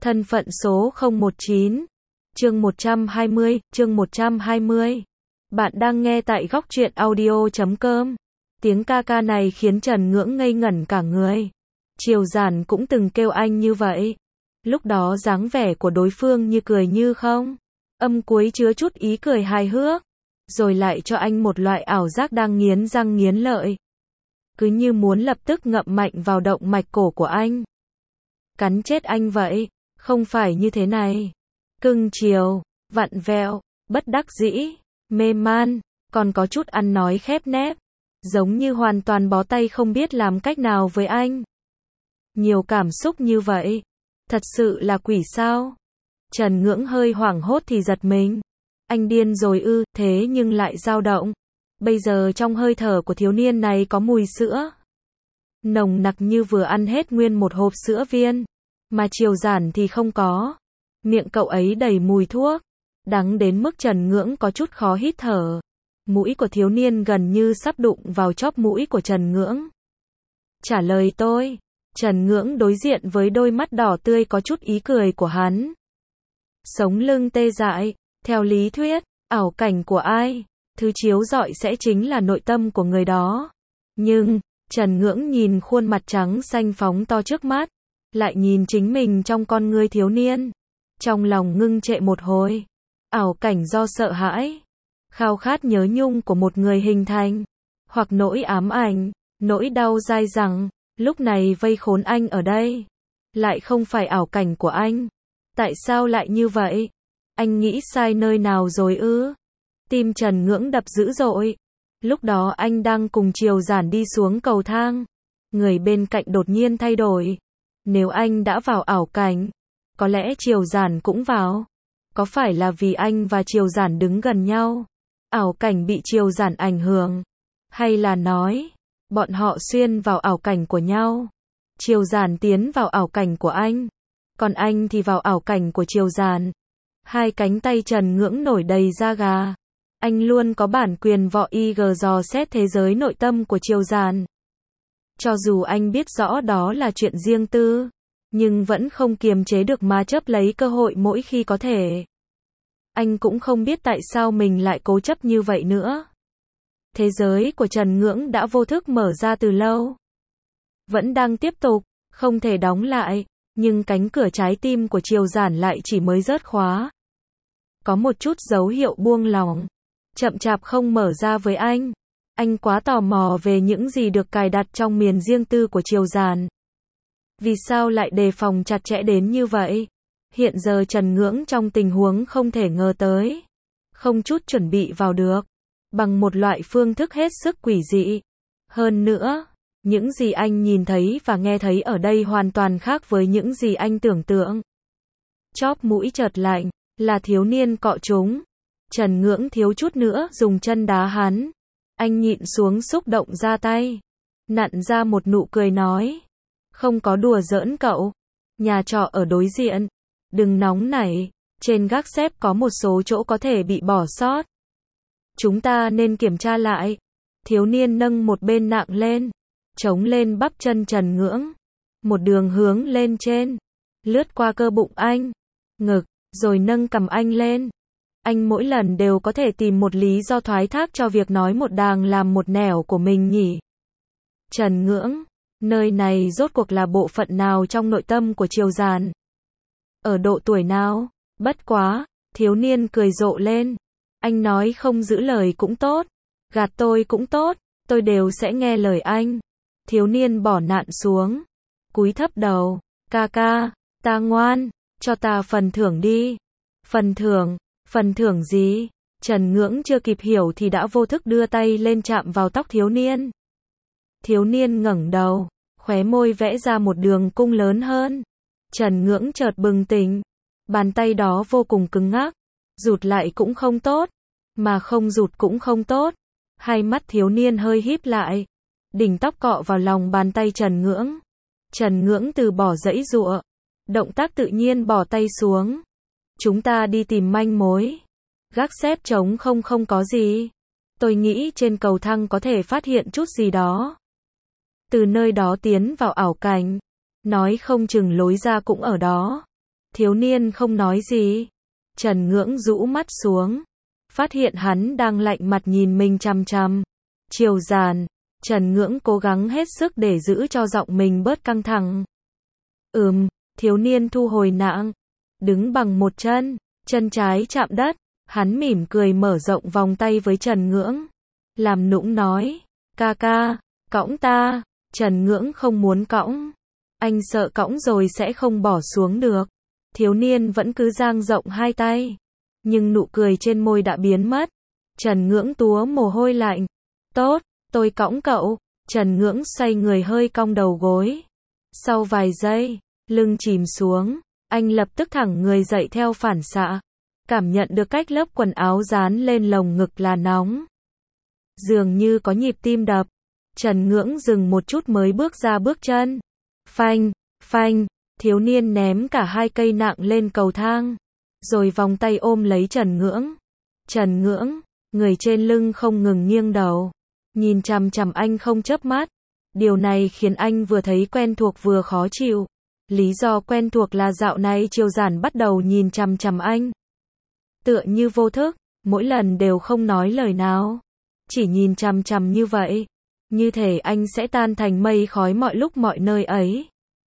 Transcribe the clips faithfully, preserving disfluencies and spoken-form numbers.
Thân phận số không một chín. Chương một trăm hai mươi, chương một trăm hai mươi. Bạn đang nghe tại góc truyện audio chấm com. Tiếng ca ca này khiến Trần Ngưỡng ngây ngẩn cả người. Triều Giản cũng từng kêu anh như vậy. Lúc đó dáng vẻ của đối phương như cười như không. Âm cuối chứa chút ý cười hài hước. Rồi lại cho anh một loại ảo giác đang nghiến răng nghiến lợi. Cứ như muốn lập tức ngậm mạnh vào động mạch cổ của anh. Cắn chết anh vậy. Không phải như thế này. Cưng chiều, vặn vẹo, bất đắc dĩ, mê man, còn có chút ăn nói khép nép. Giống như hoàn toàn bó tay không biết làm cách nào với anh. Nhiều cảm xúc như vậy. Thật sự là quỷ sao? Trần Ngưỡng hơi hoảng hốt thì giật mình. Anh điên rồi ư, thế nhưng lại dao động. Bây giờ trong hơi thở của thiếu niên này có mùi sữa. Nồng nặc như vừa ăn hết nguyên một hộp sữa viên. Mà Triều Giản thì không có. Miệng cậu ấy đầy mùi thuốc. Đắng đến mức Trần Ngưỡng có chút khó hít thở. Mũi của thiếu niên gần như sắp đụng vào chóp mũi của Trần Ngưỡng. Trả lời tôi. Trần Ngưỡng đối diện với đôi mắt đỏ tươi có chút ý cười của hắn. Sống lưng tê dại. Theo lý thuyết, ảo cảnh của ai, thứ chiếu rọi sẽ chính là nội tâm của người đó. Nhưng, Trần Ngưỡng nhìn khuôn mặt trắng xanh phóng to trước mắt, lại nhìn chính mình trong con ngươi thiếu niên. Trong lòng ngưng trệ một hồi. Ảo cảnh do sợ hãi, khao khát nhớ nhung của một người hình thành, hoặc nỗi ám ảnh, nỗi đau dai dẳng, lúc này vây khốn anh ở đây. Lại không phải ảo cảnh của anh. Tại sao lại như vậy? Anh nghĩ sai nơi nào rồi ư? Tim Trần Ngưỡng đập dữ dội. Lúc đó anh đang cùng Triều Giản đi xuống cầu thang. Người bên cạnh đột nhiên thay đổi. Nếu anh đã vào ảo cảnh, có lẽ Triều Giản cũng vào. Có phải là vì anh và Triều Giản đứng gần nhau, ảo cảnh bị Triều Giản ảnh hưởng? Hay là nói, bọn họ xuyên vào ảo cảnh của nhau? Triều Giản tiến vào ảo cảnh của anh, còn anh thì vào ảo cảnh của Triều Giản. Hai cánh tay Trần Ngưỡng nổi đầy da gà. Anh luôn có bản quyền võ y gờ dò xét thế giới nội tâm của Triều Giản. Cho dù anh biết rõ đó là chuyện riêng tư, nhưng vẫn không kiềm chế được mà chấp lấy cơ hội mỗi khi có thể. Anh cũng không biết tại sao mình lại cố chấp như vậy nữa. Thế giới của Trần Ngưỡng đã vô thức mở ra từ lâu. Vẫn đang tiếp tục, không thể đóng lại, nhưng cánh cửa trái tim của Triều Giản lại chỉ mới rớt khóa. Có một chút dấu hiệu buông lỏng, chậm chạp không mở ra với anh. Anh quá tò mò về những gì được cài đặt trong miền riêng tư của Triều Giản. Vì sao lại đề phòng chặt chẽ đến như vậy? Hiện giờ Trần Ngưỡng trong tình huống không thể ngờ tới. Không chút chuẩn bị vào được. Bằng một loại phương thức hết sức quỷ dị. Hơn nữa, những gì anh nhìn thấy và nghe thấy ở đây hoàn toàn khác với những gì anh tưởng tượng. Chóp mũi chợt lạnh, là thiếu niên cọ trúng. Trần Ngưỡng thiếu chút nữa dùng chân đá hắn. Anh nhịn xuống xúc động ra tay. Nặn ra một nụ cười nói. Không có đùa giỡn cậu. Nhà trọ ở đối diện. Đừng nóng nảy. Trên gác xếp có một số chỗ có thể bị bỏ sót. Chúng ta nên kiểm tra lại. Thiếu niên nâng một bên nạng lên. Chống lên bắp chân Trần Ngưỡng. Một đường hướng lên trên. Lướt qua cơ bụng anh. Ngực. Rồi nâng cằm anh lên. Anh mỗi lần đều có thể tìm một lý do thoái thác cho việc nói một đàng làm một nẻo của mình nhỉ. Trần Ngưỡng, nơi này rốt cuộc là bộ phận nào trong nội tâm của Triều Giản? Ở độ tuổi nào? Bất quá, thiếu niên cười rộ lên. Anh nói không giữ lời cũng tốt, gạt tôi cũng tốt, tôi đều sẽ nghe lời anh. Thiếu niên bỏ nạn xuống, cúi thấp đầu. Ca ca, ta ngoan, cho ta phần thưởng đi. Phần thưởng? Phần thưởng gì? Trần Ngưỡng chưa kịp hiểu thì đã vô thức đưa tay lên chạm vào tóc thiếu niên. Thiếu niên ngẩng đầu, khóe môi vẽ ra một đường cung lớn hơn. Trần Ngưỡng chợt bừng tỉnh. Bàn tay đó vô cùng cứng ngắc. Rụt lại cũng không tốt, mà không rụt cũng không tốt. Hai mắt thiếu niên hơi híp lại. Đỉnh tóc cọ vào lòng bàn tay Trần Ngưỡng. Trần Ngưỡng từ bỏ giãy giụa. Động tác tự nhiên bỏ tay xuống. Chúng ta đi tìm manh mối. Gác xếp trống không không có gì. Tôi nghĩ trên cầu thang có thể phát hiện chút gì đó. Từ nơi đó tiến vào ảo cảnh. Nói không chừng lối ra cũng ở đó. Thiếu niên không nói gì. Trần Ngưỡng rũ mắt xuống, phát hiện hắn đang lạnh mặt nhìn mình chằm chằm. Triều Giản, Trần Ngưỡng cố gắng hết sức để giữ cho giọng mình bớt căng thẳng. Ừm, thiếu niên thu hồi nạng, đứng bằng một chân, chân trái chạm đất, hắn mỉm cười mở rộng vòng tay với Trần Ngưỡng. Làm nũng nói, ca ca, cõng ta. Trần Ngưỡng không muốn cõng. Anh sợ cõng rồi sẽ không bỏ xuống được. Thiếu niên vẫn cứ dang rộng hai tay. Nhưng nụ cười trên môi đã biến mất. Trần Ngưỡng túa mồ hôi lạnh. Tốt, tôi cõng cậu. Trần Ngưỡng xoay người hơi cong đầu gối. Sau vài giây, lưng chìm xuống. Anh lập tức thẳng người dậy theo phản xạ. Cảm nhận được cách lớp quần áo dán lên lồng ngực là nóng. Dường như có nhịp tim đập. Trần Ngưỡng dừng một chút mới bước ra bước chân. Phanh, phanh, thiếu niên ném cả hai cây nạng lên cầu thang. Rồi vòng tay ôm lấy Trần Ngưỡng. Trần Ngưỡng, người trên lưng không ngừng nghiêng đầu. Nhìn chằm chằm anh không chớp mắt. Điều này khiến anh vừa thấy quen thuộc vừa khó chịu. Lý do quen thuộc là dạo này Triều Giản bắt đầu nhìn chằm chằm anh. Tựa như vô thức, mỗi lần đều không nói lời nào. Chỉ nhìn chằm chằm như vậy. Như thể anh sẽ tan thành mây khói mọi lúc mọi nơi ấy.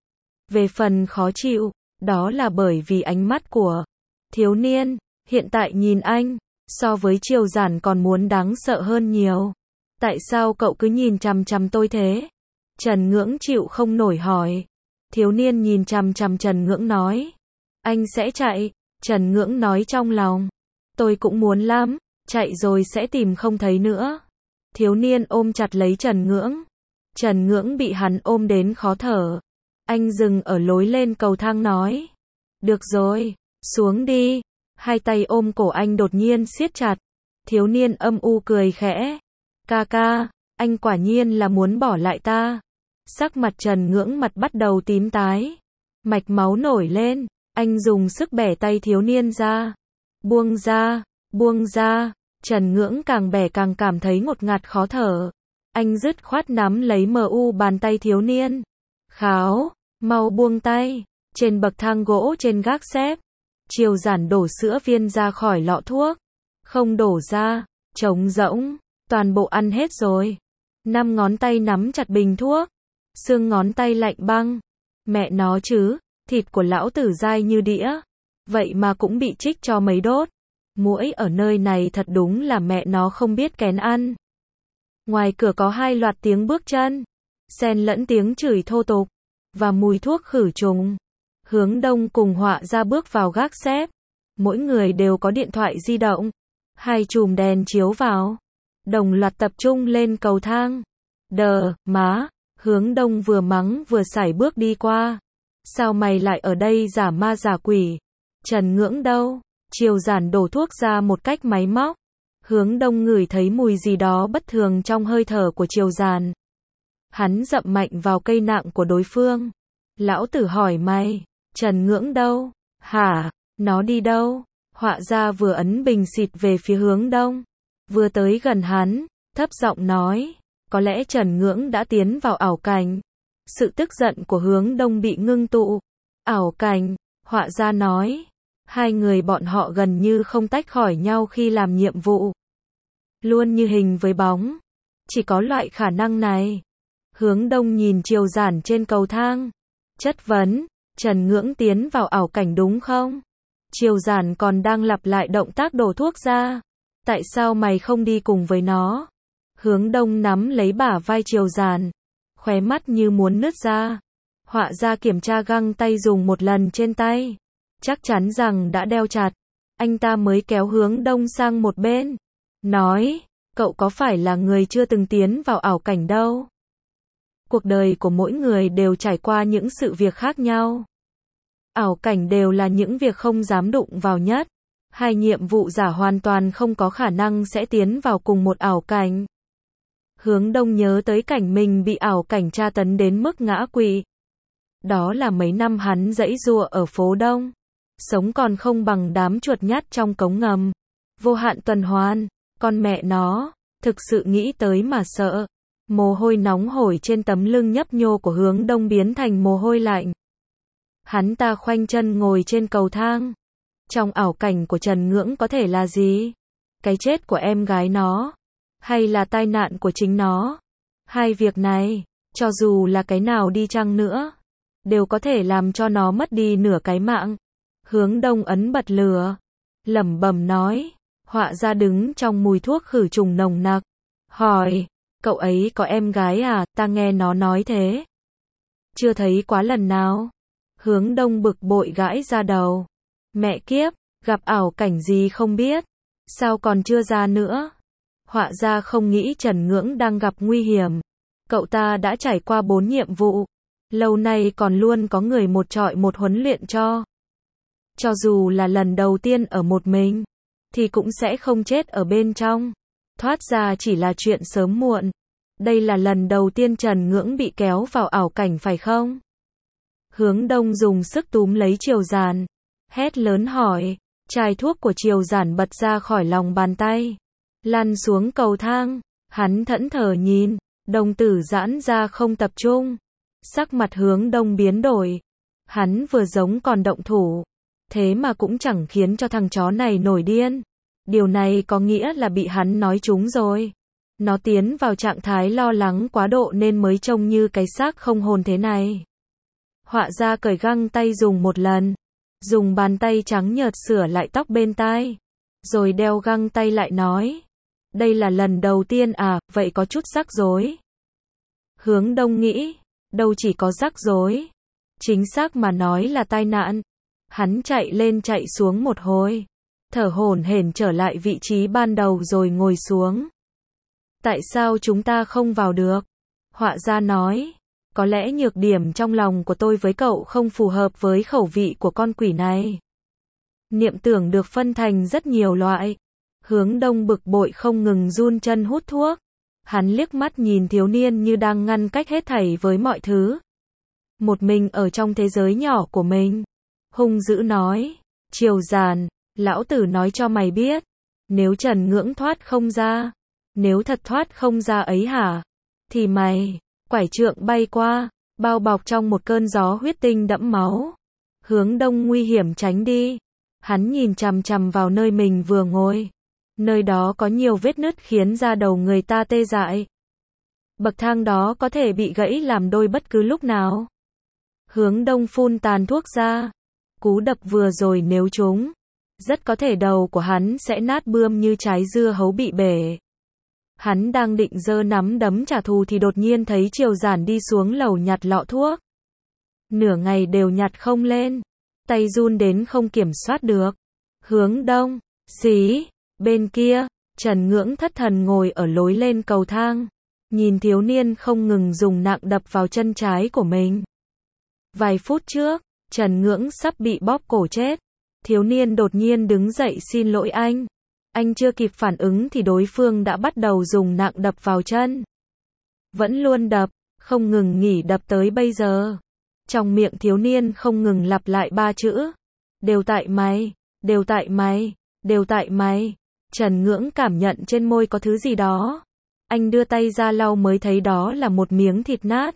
Về phần khó chịu, đó là bởi vì ánh mắt của thiếu niên, hiện tại nhìn anh, so với Triều Giản còn muốn đáng sợ hơn nhiều. Tại sao cậu cứ nhìn chằm chằm tôi thế? Trần Ngưỡng chịu không nổi hỏi. Thiếu niên nhìn chằm chằm Trần Ngưỡng nói. Anh sẽ chạy. Trần Ngưỡng nói trong lòng. Tôi cũng muốn lắm, chạy rồi sẽ tìm không thấy nữa. Thiếu niên ôm chặt lấy Trần Ngưỡng. Trần Ngưỡng bị hắn ôm đến khó thở. Anh dừng ở lối lên cầu thang nói. Được rồi, xuống đi. Hai tay ôm cổ anh đột nhiên siết chặt. Thiếu niên âm u cười khẽ. Ca ca, anh quả nhiên là muốn bỏ lại ta. Sắc mặt Trần Ngưỡng mặt bắt đầu tím tái. Mạch máu nổi lên. Anh dùng sức bẻ tay thiếu niên ra. Buông ra, buông ra. Trần Ngưỡng càng bẻ càng cảm thấy ngột ngạt khó thở. Anh dứt khoát nắm lấy mờ u bàn tay thiếu niên. Kháo, mau buông tay. Trên bậc thang gỗ trên gác xếp. Triều Giản đổ sữa viên ra khỏi lọ thuốc. Không đổ ra, trống rỗng, toàn bộ ăn hết rồi. Năm ngón tay nắm chặt bình thuốc. Xương ngón tay lạnh băng. Mẹ nó chứ, thịt của lão tử dai như đĩa. Vậy mà cũng bị trích cho mấy đốt. Muỗi ở nơi này thật đúng là mẹ nó không biết kén ăn. Ngoài cửa có hai loạt tiếng bước chân, xen lẫn tiếng chửi thô tục, và mùi thuốc khử trùng. Hướng Đông cùng Họa ra bước vào gác xếp. Mỗi người đều có điện thoại di động. Hai chùm đèn chiếu vào. Đồng loạt tập trung lên cầu thang. Đờ, má. Hướng Đông vừa mắng vừa sải bước đi qua. Sao mày lại ở đây giả ma giả quỷ? Trần Ngưỡng đâu? Triều Giản đổ thuốc ra một cách máy móc. Hướng Đông ngửi thấy mùi gì đó bất thường trong hơi thở của Triều Giản. Hắn dậm mạnh vào cây nạng của đối phương. Lão tử hỏi mày, Trần Ngưỡng đâu? Hả? Nó đi đâu? Họa ra vừa ấn bình xịt về phía Hướng Đông. Vừa tới gần hắn, thấp giọng nói, có lẽ Trần Ngưỡng đã tiến vào ảo cảnh. Sự tức giận của Hướng Đông bị ngưng tụ. Ảo cảnh, Họa ra nói. Hai người bọn họ gần như không tách khỏi nhau khi làm nhiệm vụ. Luôn như hình với bóng. Chỉ có loại khả năng này. Hướng Đông nhìn Triều Giản trên cầu thang. Chất vấn, Trần Ngưỡng tiến vào ảo cảnh đúng không? Triều Giản còn đang lặp lại động tác đổ thuốc ra. Tại sao mày không đi cùng với nó? Hướng Đông nắm lấy bả vai Triều Giản. Khóe mắt như muốn nứt ra. Họa ra kiểm tra găng tay dùng một lần trên tay. Chắc chắn rằng đã đeo chặt. Anh ta mới kéo Hướng Đông sang một bên. Nói, cậu có phải là người chưa từng tiến vào ảo cảnh đâu? Cuộc đời của mỗi người đều trải qua những sự việc khác nhau. Ảo cảnh đều là những việc không dám đụng vào nhất. Hai nhiệm vụ giả hoàn toàn không có khả năng sẽ tiến vào cùng một ảo cảnh. Hướng Đông nhớ tới cảnh mình bị ảo cảnh tra tấn đến mức ngã quỵ. Đó là mấy năm hắn giãy giụa ở phố Đông. Sống còn không bằng đám chuột nhắt trong cống ngầm. Vô hạn tuần hoàn, con mẹ nó, thực sự nghĩ tới mà sợ. Mồ hôi nóng hổi trên tấm lưng nhấp nhô của Hướng Đông biến thành mồ hôi lạnh. Hắn ta khoanh chân ngồi trên cầu thang. Trong ảo cảnh của Trần Ngưỡng có thể là gì? Cái chết của em gái nó? Hay là tai nạn của chính nó? Hai việc này, cho dù là cái nào đi chăng nữa, đều có thể làm cho nó mất đi nửa cái mạng. Hướng Đông ấn bật lửa, lẩm bẩm nói. Họa ra đứng trong mùi thuốc khử trùng nồng nặc, hỏi, cậu ấy có em gái à? Ta nghe nó nói thế. Chưa thấy quá lần nào. Hướng Đông bực bội gãi ra đầu. Mẹ kiếp, gặp ảo cảnh gì không biết, sao còn chưa ra nữa? Họa ra không nghĩ Trần Ngưỡng đang gặp nguy hiểm. Cậu ta đã trải qua bốn nhiệm vụ, lâu nay còn luôn có người một trọi một huấn luyện cho. Cho dù là lần đầu tiên ở một mình, thì cũng sẽ không chết ở bên trong. Thoát ra chỉ là chuyện sớm muộn. Đây là lần đầu tiên Trần Ngưỡng bị kéo vào ảo cảnh phải không? Hướng Đông dùng sức túm lấy Triều Giản, hét lớn hỏi. Chai thuốc của Triều Giản bật ra khỏi lòng bàn tay, lăn xuống cầu thang. Hắn thẫn thờ nhìn, đồng tử giãn ra không tập trung. Sắc mặt Hướng Đông biến đổi. Hắn vừa giống còn động thủ, thế mà cũng chẳng khiến cho thằng chó này nổi điên. Điều này có nghĩa là bị hắn nói trúng rồi. Nó tiến vào trạng thái lo lắng quá độ nên mới trông như cái xác không hồn thế này. Họa ra cởi găng tay dùng một lần, dùng bàn tay trắng nhợt sửa lại tóc bên tai, rồi đeo găng tay lại nói. Đây là lần đầu tiên à, vậy có chút rắc rối. Hướng Đông nghĩ, đâu chỉ có rắc rối, chính xác mà nói là tai nạn. Hắn chạy lên chạy xuống một hồi, thở hổn hển trở lại vị trí ban đầu rồi ngồi xuống. Tại sao chúng ta không vào được? Họa ra nói, có lẽ nhược điểm trong lòng của tôi với cậu không phù hợp với khẩu vị của con quỷ này. Niệm tưởng được phân thành rất nhiều loại. Hướng Đông bực bội không ngừng run chân hút thuốc. Hắn liếc mắt nhìn thiếu niên như đang ngăn cách hết thảy với mọi thứ. Một mình ở trong thế giới nhỏ của mình. Hung dữ nói, Triều Giản, lão tử nói cho mày biết, nếu Trần Ngưỡng thoát không ra, nếu thật thoát không ra ấy hả, thì mày, quải trượng bay qua, bao bọc trong một cơn gió huyết tinh đẫm máu. Hướng Đông nguy hiểm tránh đi. Hắn nhìn chằm chằm vào nơi mình vừa ngồi. Nơi đó có nhiều vết nứt khiến da đầu người ta tê dại. Bậc thang đó có thể bị gãy làm đôi bất cứ lúc nào. Hướng Đông phun tàn thuốc ra. Cú đập vừa rồi nếu trúng, rất có thể đầu của hắn sẽ nát bươm như trái dưa hấu bị bể. Hắn đang định giơ nắm đấm trả thù thì đột nhiên thấy Triều Giản đi xuống lầu nhặt lọ thuốc. Nửa ngày đều nhặt không lên, tay run đến không kiểm soát được. Hướng Đông, xí, bên kia, Trần Ngưỡng thất thần ngồi ở lối lên cầu thang, nhìn thiếu niên không ngừng dùng nặng đập vào chân trái của mình. Vài phút trước, Trần Ngưỡng sắp bị bóp cổ chết. Thiếu niên đột nhiên đứng dậy xin lỗi anh. Anh chưa kịp phản ứng thì đối phương đã bắt đầu dùng nặng đập vào chân. Vẫn luôn đập, không ngừng nghỉ đập tới bây giờ. Trong miệng thiếu niên không ngừng lặp lại ba chữ. Đều tại mày, đều tại mày, đều tại mày. Trần Ngưỡng cảm nhận trên môi có thứ gì đó. Anh đưa tay ra lau mới thấy đó là một miếng thịt nát.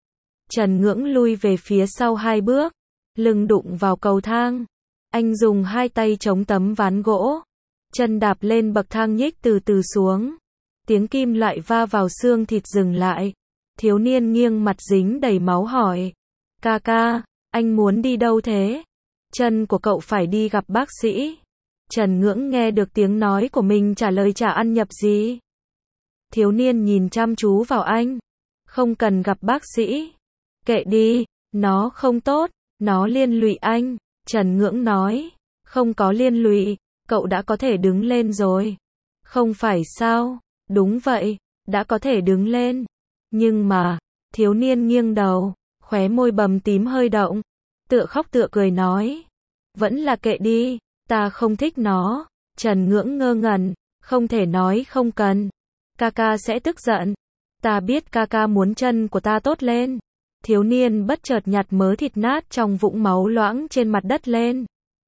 Trần Ngưỡng lui về phía sau hai bước, lưng đụng vào cầu thang. Anh dùng hai tay chống tấm ván gỗ, chân đạp lên bậc thang nhích từ từ xuống. Tiếng kim loại va vào xương thịt dừng lại. Thiếu niên nghiêng mặt dính đầy máu hỏi, ca ca, anh muốn đi đâu thế? Chân của cậu phải đi gặp bác sĩ. Trần Ngưỡng nghe được tiếng nói của mình trả lời chả ăn nhập gì. Thiếu niên nhìn chăm chú vào anh. Không cần gặp bác sĩ. Kệ đi, nó không tốt, nó liên lụy anh. Trần Ngưỡng nói, không có liên lụy, cậu đã có thể đứng lên rồi. Không phải sao? Đúng vậy, đã có thể đứng lên. Nhưng mà, thiếu niên nghiêng đầu, khóe môi bầm tím hơi động, tựa khóc tựa cười nói, vẫn là kệ đi, ta không thích nó. Trần Ngưỡng ngơ ngẩn, không thể nói không cần. Ca ca sẽ tức giận. Ta biết ca ca muốn chân của ta tốt lên. Thiếu niên bất chợt nhặt mớ thịt nát trong vũng máu loãng trên mặt đất lên.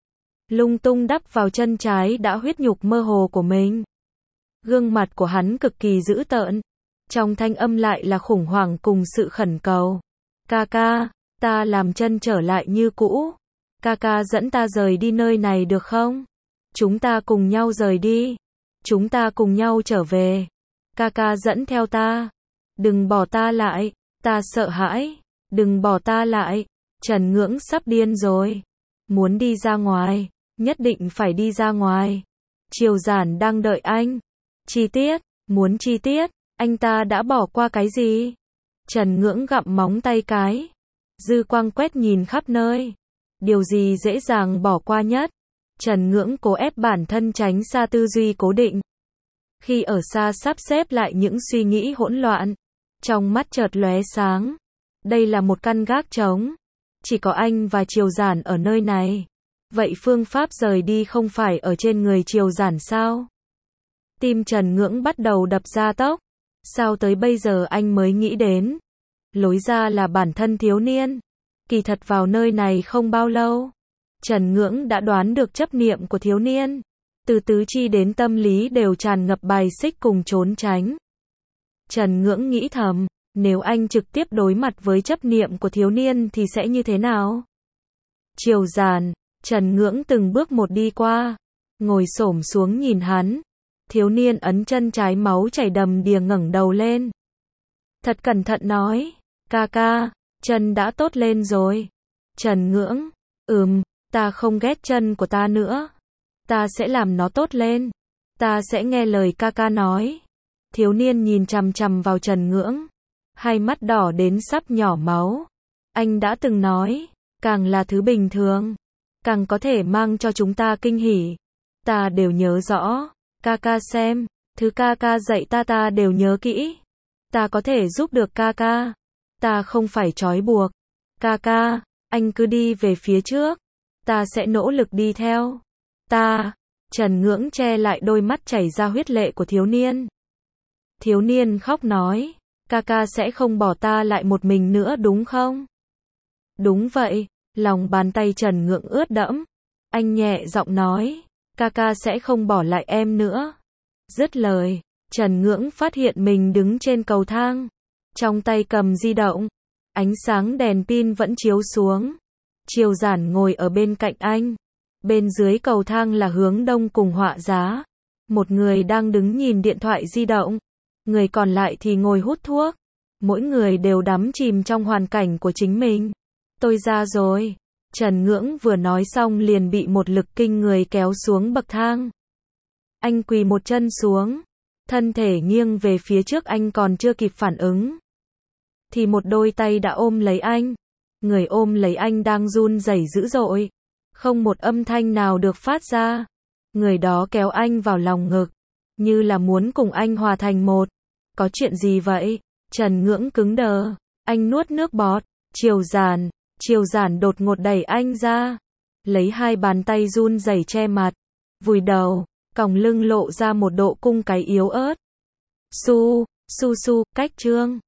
Lung tung đắp vào chân trái đã huyết nhục mơ hồ của mình. Gương mặt của hắn cực kỳ dữ tợn. Trong thanh âm lại là khủng hoảng cùng sự khẩn cầu. Ca ca, ta làm chân trở lại như cũ. Ca ca dẫn ta rời đi nơi này được không? Chúng ta cùng nhau rời đi. Chúng ta cùng nhau trở về. Ca ca dẫn theo ta. Đừng bỏ ta lại. Ta sợ hãi. Đừng bỏ ta lại. Trần Ngưỡng sắp điên rồi. Muốn đi ra ngoài. Nhất định phải đi ra ngoài. Triều Giản đang đợi anh. Chi tiết. Muốn chi tiết. Anh ta đã bỏ qua cái gì? Trần Ngưỡng gặm móng tay cái. Dư quang quét nhìn khắp nơi. Điều gì dễ dàng bỏ qua nhất? Trần Ngưỡng cố ép bản thân tránh xa tư duy cố định. Khi ở xa sắp xếp lại những suy nghĩ hỗn loạn. Trong mắt chợt lóe sáng. Đây là một căn gác trống. Chỉ có anh và Triều Giản ở nơi này. Vậy phương pháp rời đi không phải ở trên người Triều Giản sao? Tim Trần Ngưỡng bắt đầu đập ra tốc. Sao tới bây giờ anh mới nghĩ đến? Lối ra là bản thân thiếu niên. Kỳ thật vào nơi này không bao lâu. Trần Ngưỡng đã đoán được chấp niệm của thiếu niên. Từ tứ chi đến tâm lý đều tràn ngập bài xích cùng trốn tránh. Trần Ngưỡng nghĩ thầm, nếu anh trực tiếp đối mặt với chấp niệm của thiếu niên thì sẽ như thế nào? Triều Giản, Trần Ngưỡng từng bước một đi qua, ngồi xổm xuống nhìn hắn. Thiếu niên ấn chân trái máu chảy đầm đìa ngẩng đầu lên. Thật cẩn thận nói, ca ca, chân đã tốt lên rồi. Trần Ngưỡng, ừm, ta không ghét chân của ta nữa. Ta sẽ làm nó tốt lên. Ta sẽ nghe lời ca ca nói. Thiếu niên nhìn chằm chằm vào Trần Ngưỡng. Hai mắt đỏ đến sắp nhỏ máu. Anh đã từng nói, càng là thứ bình thường, càng có thể mang cho chúng ta kinh hỉ. Ta đều nhớ rõ. Ca ca xem, thứ ca ca dạy ta ta đều nhớ kỹ. Ta có thể giúp được ca ca. Ta không phải trói buộc. Ca ca, anh cứ đi về phía trước. Ta sẽ nỗ lực đi theo. Ta, Trần Ngưỡng che lại đôi mắt chảy ra huyết lệ của thiếu niên. Thiếu niên khóc nói, ca ca sẽ không bỏ ta lại một mình nữa đúng không? Đúng vậy, lòng bàn tay Trần Ngưỡng ướt đẫm. Anh nhẹ giọng nói, ca ca sẽ không bỏ lại em nữa. Dứt lời, Trần Ngưỡng phát hiện mình đứng trên cầu thang. Trong tay cầm di động. Ánh sáng đèn pin vẫn chiếu xuống. Triều Giản ngồi ở bên cạnh anh. Bên dưới cầu thang là hướng đông cùng Họa Giá. Một người đang đứng nhìn điện thoại di động. Người còn lại thì ngồi hút thuốc. Mỗi người đều đắm chìm trong hoàn cảnh của chính mình. Tôi ra rồi. Trần Ngưỡng vừa nói xong liền bị một lực kinh người kéo xuống bậc thang. Anh quỳ một chân xuống. Thân thể nghiêng về phía trước, anh còn chưa kịp phản ứng. Thì một đôi tay đã ôm lấy anh. Người ôm lấy anh đang run rẩy dữ dội. Không một âm thanh nào được phát ra. Người đó kéo anh vào lòng ngực. Như là muốn cùng anh hòa thành một. Có chuyện gì vậy? Trần Ngưỡng cứng đờ. Anh nuốt nước bọt. Triều Giản. Triều Giản đột ngột đẩy anh ra. Lấy hai bàn tay run rẩy che mặt. Vùi đầu. Còng lưng lộ ra một độ cung cái yếu ớt. Su, su su, cách trương.